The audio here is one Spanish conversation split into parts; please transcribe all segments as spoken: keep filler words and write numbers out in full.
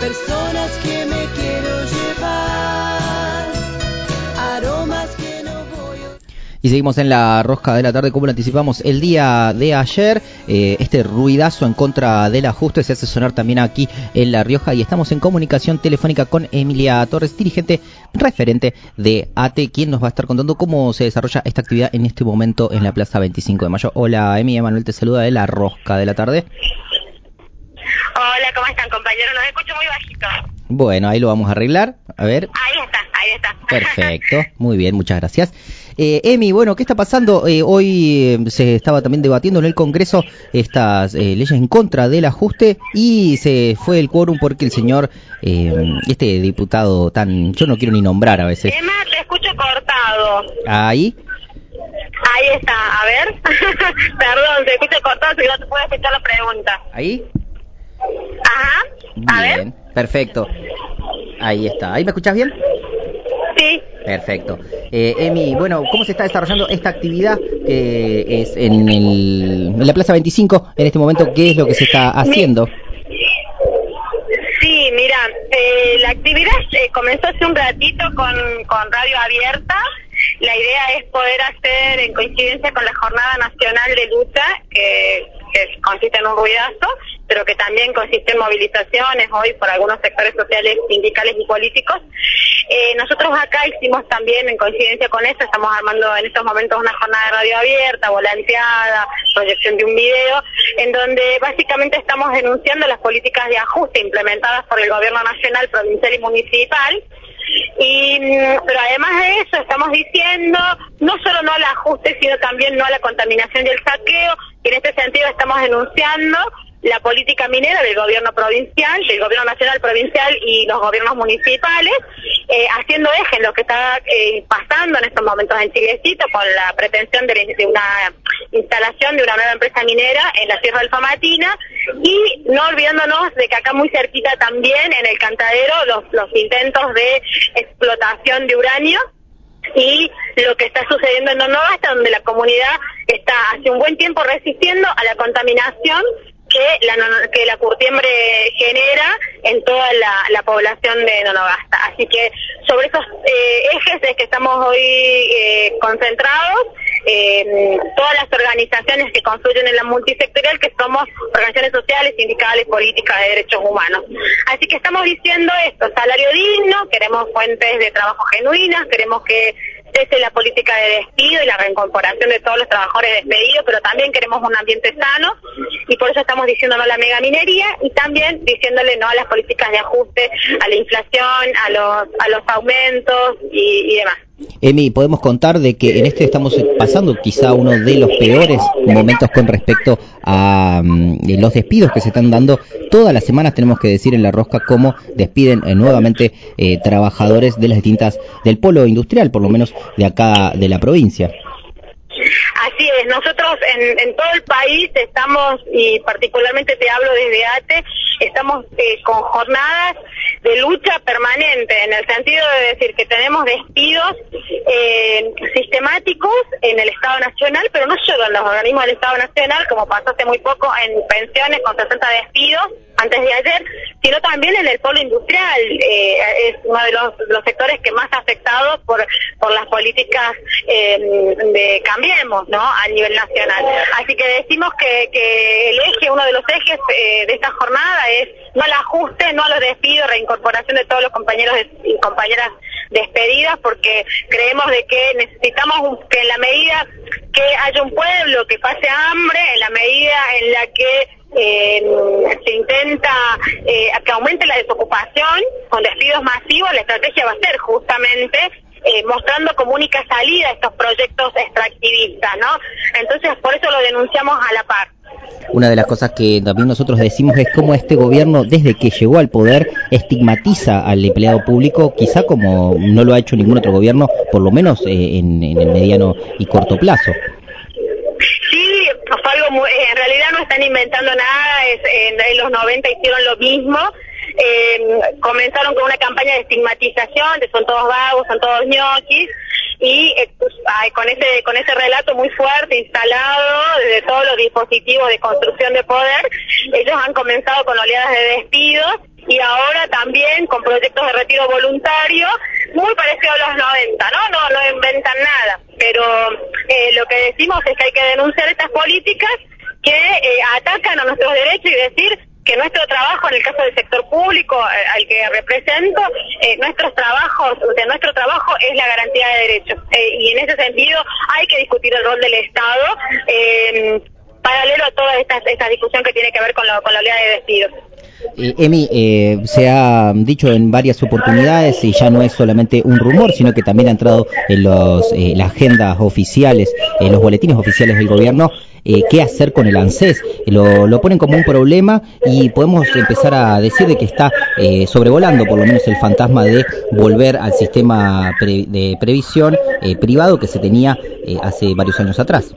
personas que me quiero llevar, aromas que no voy a... Y seguimos en la rosca de la tarde, como lo anticipamos el día de ayer. Eh, este ruidazo en contra del ajuste se hace sonar también aquí en La Rioja y estamos en comunicación telefónica con Emilia Torres, dirigente referente de A T E, quien nos va a estar contando cómo se desarrolla esta actividad en este momento en la Plaza veinticinco de Mayo. Hola Emi, Emanuel te saluda de La Rosca de la tarde. Hola, ¿cómo están, compañeros? Los escucho muy bajito. Bueno, ahí lo vamos a arreglar. A ver. Ahí está, ahí está. Perfecto, muy bien, muchas gracias. Eh, Emi, bueno, ¿qué está pasando? Eh, hoy eh, se estaba también debatiendo en el Congreso estas eh, leyes en contra del ajuste y se fue el quórum porque el señor, eh, este diputado tan, yo no quiero ni nombrar a veces. Emma, te escucho cortado. Ahí. Ahí está, a ver. Perdón, te escucho cortado, si no te puedo escuchar la pregunta. Ahí. Ajá, a Bien, ver. perfecto. Ahí está. ¿Ahí me escuchás bien? Sí. Perfecto. Eh, Emi, bueno, ¿cómo se está desarrollando esta actividad que es en, el, en la Plaza veinticinco en este momento? ¿Qué es lo que se está haciendo? Sí, mira, eh, la actividad eh, comenzó hace un ratito con, con radio abierta. La idea es poder hacer, en coincidencia con la Jornada Nacional de Lucha, que, que consiste en un ruidazo, pero que también consiste en movilizaciones hoy por algunos sectores sociales, sindicales y políticos. Eh, nosotros acá hicimos también, en coincidencia con eso, estamos armando en estos momentos una jornada de radio abierta, volanteada, proyección de un video, en donde básicamente estamos denunciando las políticas de ajuste implementadas por el gobierno nacional, provincial y municipal. Y pero además de eso estamos diciendo no solo no al ajuste, sino también no a la contaminación y el saqueo, y en este sentido estamos denunciando la política minera del gobierno provincial, del gobierno nacional, provincial y los gobiernos municipales, eh, haciendo eje en lo que está eh, pasando en estos momentos en Chilecito con la pretensión de, de una instalación de una nueva empresa minera en la Sierra del Famatina, y no olvidándonos de que acá muy cerquita también en el Cantadero los, los intentos de explotación de uranio y lo que está sucediendo en Nonogasta, donde la comunidad está hace un buen tiempo resistiendo a la contaminación que la, que la curtiembre genera en toda la, la población de Nonogasta. Así que sobre esos eh, ejes es que estamos hoy eh, concentrados, eh, todas las organizaciones que construyen en la multisectorial, que somos organizaciones sociales, sindicales, políticas, de derechos humanos. Así que estamos diciendo esto: salario digno, queremos fuentes de trabajo genuinas, queremos que cese la política de despido y la reincorporación de todos los trabajadores despedidos, pero también queremos un ambiente sano, y por eso estamos diciendo no a la megaminería y también diciéndole no a las políticas de ajuste, a la inflación, a los a los aumentos y, y demás. Emi, podemos contar de que en este estamos pasando quizá uno de los peores momentos con respecto a um, los despidos que se están dando. Todas las semanas tenemos que decir en La Rosca cómo despiden eh, nuevamente eh, trabajadores de las distintas, del polo industrial, por lo menos de acá de la provincia. Así es, nosotros en, en todo el país estamos, y particularmente te hablo desde A T E, estamos eh, con jornadas de lucha permanente, en el sentido de decir que tenemos despidos eh, sistemáticos en el Estado Nacional, pero no solo en los organismos del Estado Nacional, como pasó hace muy poco en pensiones con sesenta despidos antes de ayer, sino también en el polo industrial. Eh, es uno de los, los sectores que más afectados por por las políticas eh, de Cambiemos, ¿no?, a nivel nacional. Así que decimos que, que el eje, uno de los ejes eh, de esta jornada es no al ajuste, no a los despidos, reincorporación de todos los compañeros y compañeras despedidas, porque creemos de que necesitamos un, que en la medida que haya un pueblo que pase hambre, en la medida en la que eh, se intenta eh, que aumente la desocupación con despidos masivos, la estrategia va a ser justamente Eh, mostrando como única salida estos proyectos extractivistas, ¿no? Entonces, por eso lo denunciamos a la par. Una de las cosas que también nosotros decimos es cómo este gobierno, desde que llegó al poder, estigmatiza al empleado público, quizá como no lo ha hecho ningún otro gobierno, por lo menos eh, en, en el mediano y corto plazo. Sí, fue algo muy, en realidad no están inventando nada, es, en, en los noventa hicieron lo mismo. Eh, comenzaron con una campaña de estigmatización, de son todos vagos, son todos ñoquis, y eh, pues, ay, con ese con ese relato muy fuerte instalado de todos los dispositivos de construcción de poder, ellos han comenzado con oleadas de despidos y ahora retiro voluntario, muy parecido a los noventa, ¿no? No, no inventan nada, pero eh, lo que decimos es que hay que denunciar estas políticas que eh, atacan a nuestros derechos y decir que nuestro trabajo, en el caso del sector público eh, al que represento, eh, nuestros trabajos, de nuestro trabajo es la garantía de derechos. Eh, y en ese sentido hay que discutir el rol del Estado, eh, paralelo a toda esta, esta discusión que tiene que ver con, lo, con la oleada de despidos. Eh, Emi, eh, se ha dicho en varias oportunidades y ya no es solamente un rumor, sino que también ha entrado en los, eh, las agendas oficiales, en los boletines oficiales del gobierno, eh, qué hacer con el ANSES. Lo, lo ponen como un problema y podemos empezar a decir de que está eh, sobrevolando por lo menos el fantasma de volver al sistema pre, de previsión eh, privado que se tenía eh, hace varios años atrás.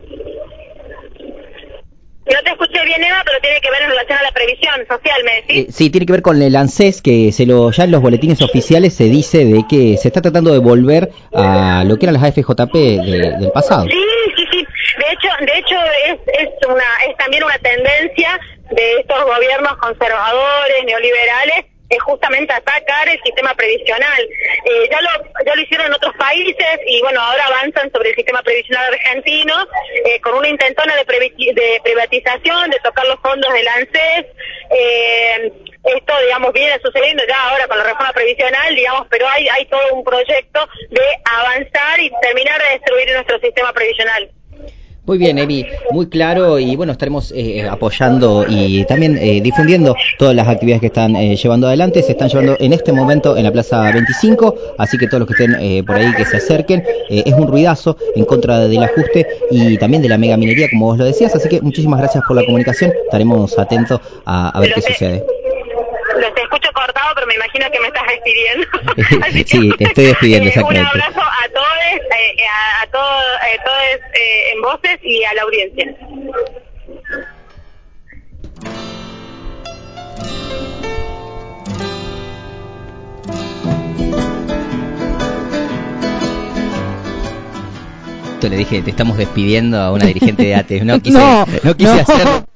No te escuché bien, Eva, pero tiene que ver en relación a la previsión social, ¿me decís? Eh, sí, tiene que ver con el ANSES, que se lo ya en los boletines oficiales se dice de que se está tratando de volver a lo que eran las A F J P de, del pasado. Sí, sí, sí. De hecho, de hecho es, es, una, es también una tendencia de estos gobiernos conservadores, neoliberales, es justamente atacar el sistema previsional. Eh, ya lo ya lo hicieron en otros países y bueno, ahora avanzan sobre el sistema previsional argentino eh, con una intentona de, de privatización, de tocar los fondos del ANSES. Eh, esto, digamos, viene sucediendo ya ahora con la reforma previsional, digamos, pero hay, hay todo un proyecto de avanzar y terminar de destruir nuestro sistema previsional. Muy bien, Emi, muy claro, y bueno, estaremos eh, apoyando y también eh, difundiendo todas las actividades que están eh, llevando adelante. Se están llevando en este momento en la Plaza veinticinco, así que todos los que estén eh, por ahí que se acerquen, eh, es un ruidazo en contra del ajuste y también de la megaminería, como vos lo decías, así que muchísimas gracias por la comunicación, estaremos atentos a, a ver qué sucede. Los escucho cortado, pero me imagino que me estás despidiendo. Sí, te estoy despidiendo, eh, exactamente. Un abrazo a todos, eh, a, a todos, eh, todos eh, en voces y a la audiencia. Le dije, te estamos despidiendo a una dirigente de A T E. No quise, no, no quise no. hacerlo.